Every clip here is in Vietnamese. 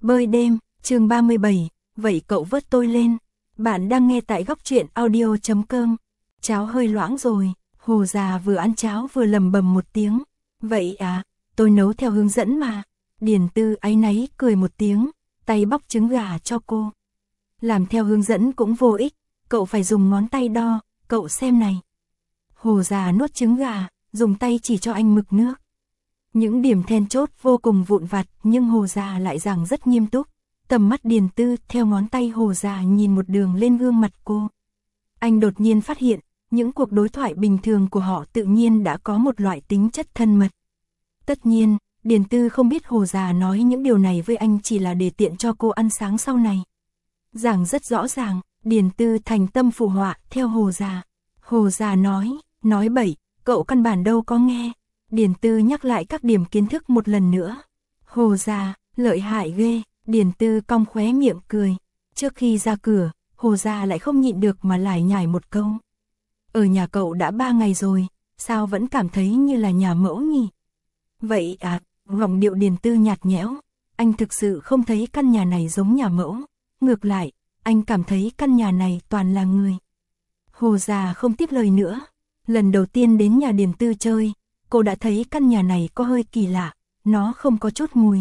Bơi đêm, chương 37, vậy cậu vớt tôi lên. Bạn đang nghe tại góc truyện audio.com. Cháo hơi loãng rồi, Hồ già vừa ăn cháo vừa lầm bầm một tiếng. Vậy à, tôi nấu theo hướng dẫn mà. Điền Tư áy náy cười một tiếng, tay bóc trứng gà cho cô. Làm theo hướng dẫn cũng vô ích, cậu phải dùng ngón tay đo, cậu xem này. Hồ già nuốt trứng gà, dùng tay chỉ cho anh mực nước. Những điểm then chốt vô cùng vụn vặt nhưng Hồ già lại giảng rất nghiêm túc. Tầm mắt Điền Tư theo ngón tay Hồ già nhìn một đường lên gương mặt cô. Anh đột nhiên phát hiện, những cuộc đối thoại bình thường của họ tự nhiên đã có một loại tính chất thân mật. Tất nhiên, Điền Tư không biết Hồ già nói những điều này với anh chỉ là để tiện cho cô ăn sáng sau này. Giảng rất rõ ràng, Điền Tư thành tâm phụ họa theo Hồ già. Hồ già nói bậy, cậu căn bản đâu có nghe. Điền Tư nhắc lại các điểm kiến thức một lần nữa. Hồ già, lợi hại ghê, Điền Tư cong khóe miệng cười. Trước khi ra cửa, Hồ già lại không nhịn được mà lải nhải một câu. Ở nhà cậu đã 3 ngày rồi, sao vẫn cảm thấy như là nhà mẫu nhỉ? Vậy à, giọng điệu Điền Tư nhạt nhẽo. Anh thực sự không thấy căn nhà này giống nhà mẫu. Ngược lại, anh cảm thấy căn nhà này toàn là người. Hồ già không tiếp lời nữa. Lần đầu tiên đến nhà Điền Tư chơi, cô đã thấy căn nhà này có hơi kỳ lạ, nó không có chút mùi.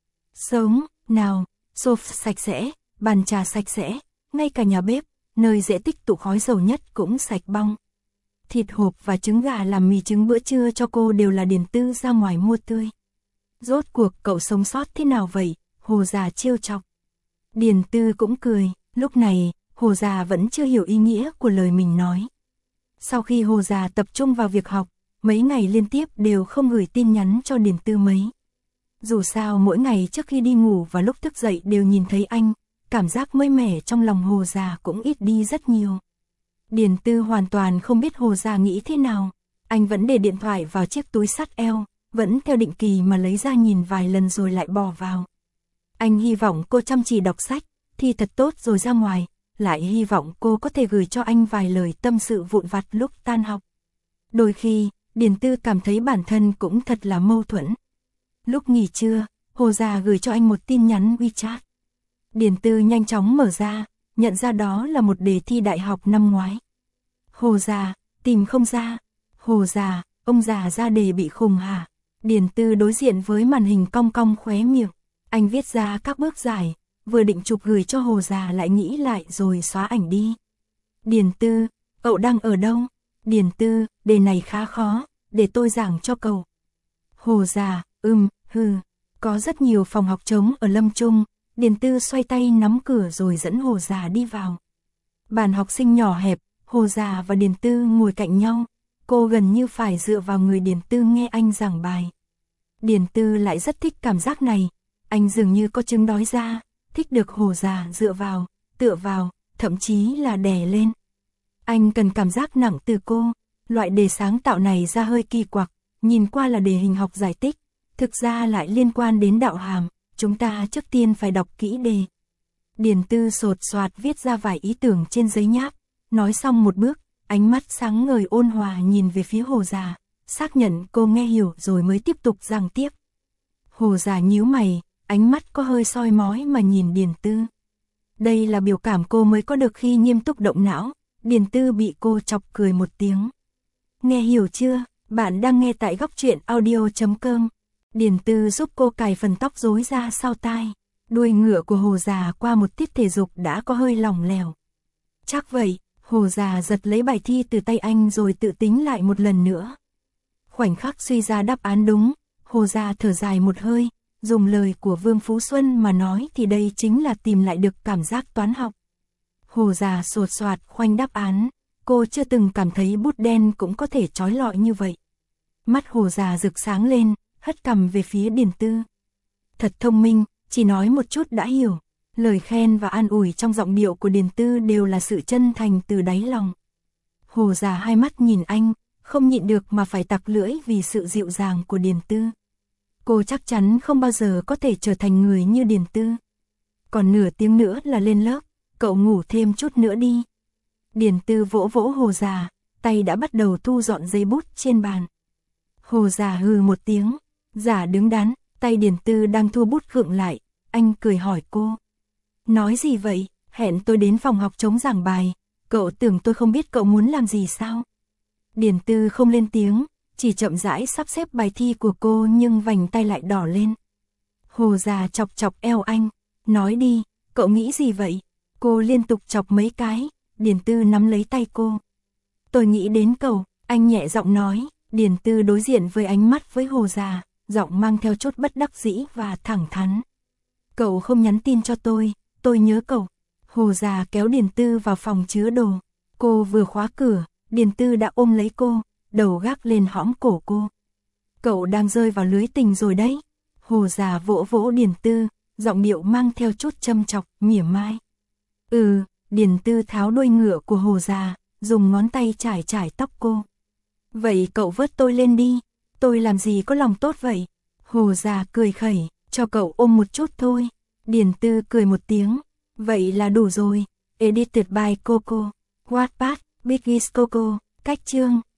Sống, nào, sofa sạch sẽ, bàn trà sạch sẽ, ngay cả nhà bếp, nơi dễ tích tụ khói dầu nhất cũng sạch bong. Thịt hộp và trứng gà làm mì trứng bữa trưa cho cô đều là Điền Tư ra ngoài mua tươi. Rốt cuộc cậu sống sót thế nào vậy? Hồ già trêu chọc. Điền Tư cũng cười, lúc này, Hồ già vẫn chưa hiểu ý nghĩa của lời mình nói. Sau khi Hồ già tập trung vào việc học, mấy ngày liên tiếp đều không gửi tin nhắn cho Điền Tư mấy. Dù sao mỗi ngày trước khi đi ngủ và lúc thức dậy đều nhìn thấy anh, cảm giác mới mẻ trong lòng Hồ già cũng ít đi rất nhiều. Điền Tư hoàn toàn không biết Hồ già nghĩ thế nào, anh vẫn để điện thoại vào chiếc túi sắt eo, vẫn theo định kỳ mà lấy ra nhìn vài lần rồi lại bỏ vào. Anh hy vọng cô chăm chỉ đọc sách, thi thật tốt rồi ra ngoài, lại hy vọng cô có thể gửi cho anh vài lời tâm sự vụn vặt lúc tan học. Đôi khi, Điền Tư cảm thấy bản thân cũng thật là mâu thuẫn. Lúc nghỉ trưa, Hồ già gửi cho anh một tin nhắn WeChat. Điền Tư nhanh chóng mở ra, nhận ra đó là một đề thi đại học năm ngoái. Hồ già, tìm không ra. Hồ già, ông già ra đề bị khùng hả? Điền Tư đối diện với màn hình cong cong khóe miệng. Anh viết ra các bước giải, vừa định chụp gửi cho Hồ già lại nghĩ lại rồi xóa ảnh đi. Điền Tư, cậu đang ở đâu? Điền Tư, đề này khá khó, để tôi giảng cho cậu. Hồ già, có rất nhiều phòng học trống ở Lâm Trung. Điền Tư xoay tay nắm cửa rồi dẫn Hồ già đi vào. Bàn học sinh nhỏ hẹp, Hồ già và Điền Tư ngồi cạnh nhau. Cô gần như phải dựa vào người Điền Tư nghe anh giảng bài. Điền Tư lại rất thích cảm giác này. Anh dường như có chứng đói ra, thích được Hồ già dựa vào, tựa vào, thậm chí là đè lên. Anh cần cảm giác nặng từ cô. Loại đề sáng tạo này ra hơi kỳ quặc, nhìn qua là đề hình học giải tích, thực ra lại liên quan đến đạo hàm, chúng ta trước tiên phải đọc kỹ đề. Điền Tư sột soạt viết ra vài ý tưởng trên giấy nháp, nói xong một bước, ánh mắt sáng ngời ôn hòa nhìn về phía Hồ già, xác nhận cô nghe hiểu rồi mới tiếp tục giảng tiếp. Hồ già nhíu mày, ánh mắt có hơi soi mói mà nhìn Điền Tư. Đây là biểu cảm cô mới có được khi nghiêm túc động não. Điền Tư bị cô chọc cười một tiếng. Nghe hiểu chưa? Bạn đang nghe tại góc truyện audio.com. Điền Tư giúp cô cài phần tóc rối ra sau tai. Đuôi ngựa của Hồ già qua một tiết thể dục đã có hơi lỏng lẻo. Chắc vậy, Hồ già giật lấy bài thi từ tay anh rồi tự tính lại một lần nữa. Khoảnh khắc suy ra đáp án đúng, Hồ già thở dài một hơi, dùng lời của Vương Phú Xuân mà nói thì đây chính là tìm lại được cảm giác toán học. Hồ già sột soạt khoanh đáp án, cô chưa từng cảm thấy bút đen cũng có thể chói lọi như vậy. Mắt Hồ già rực sáng lên, hất cằm về phía Điền Tư. Thật thông minh, chỉ nói một chút đã hiểu. Lời khen và an ủi trong giọng điệu của Điền Tư đều là sự chân thành từ đáy lòng. Hồ già hai mắt nhìn anh, không nhịn được mà phải tặc lưỡi vì sự dịu dàng của Điền Tư. Cô chắc chắn không bao giờ có thể trở thành người như Điền Tư. Còn nửa tiếng nữa là lên lớp, cậu ngủ thêm chút nữa đi. Điền Tư vỗ vỗ Hồ già, tay đã bắt đầu thu dọn giấy bút trên bàn. Hồ già hừ một tiếng, giả đứng đắn, tay Điền Tư đang thu bút khựng lại, anh cười hỏi cô. Nói gì vậy, hẹn tôi đến phòng học trống giảng bài, cậu tưởng tôi không biết cậu muốn làm gì sao? Điền Tư không lên tiếng, chỉ chậm rãi sắp xếp bài thi của cô nhưng vành tay lại đỏ lên. Hồ già chọc chọc eo anh, nói đi, cậu nghĩ gì vậy? Cô liên tục chọc mấy cái, Điền Tư nắm lấy tay cô. Tôi nghĩ đến cậu, anh nhẹ giọng nói. Điền Tư đối diện với ánh mắt với Hồ già, giọng mang theo chút bất đắc dĩ và thẳng thắn. Cậu không nhắn tin cho tôi nhớ cậu. Hồ già kéo Điền Tư vào phòng chứa đồ. Cô vừa khóa cửa, Điền Tư đã ôm lấy cô, đầu gác lên hõm cổ cô. Cậu đang rơi vào lưới tình rồi đấy. Hồ già vỗ vỗ Điền Tư, giọng điệu mang theo chút châm chọc, mỉa mai. Điền Tư tháo đuôi ngựa của Hồ già, dùng ngón tay chải chải tóc cô. Vậy cậu vớt tôi lên đi, tôi làm gì có lòng tốt vậy? Hồ già cười khẩy, cho cậu ôm một chút thôi. Điền Tư cười một tiếng, vậy là đủ rồi. Edited by Coco, Wattpad, Biggies Coco, cách chương.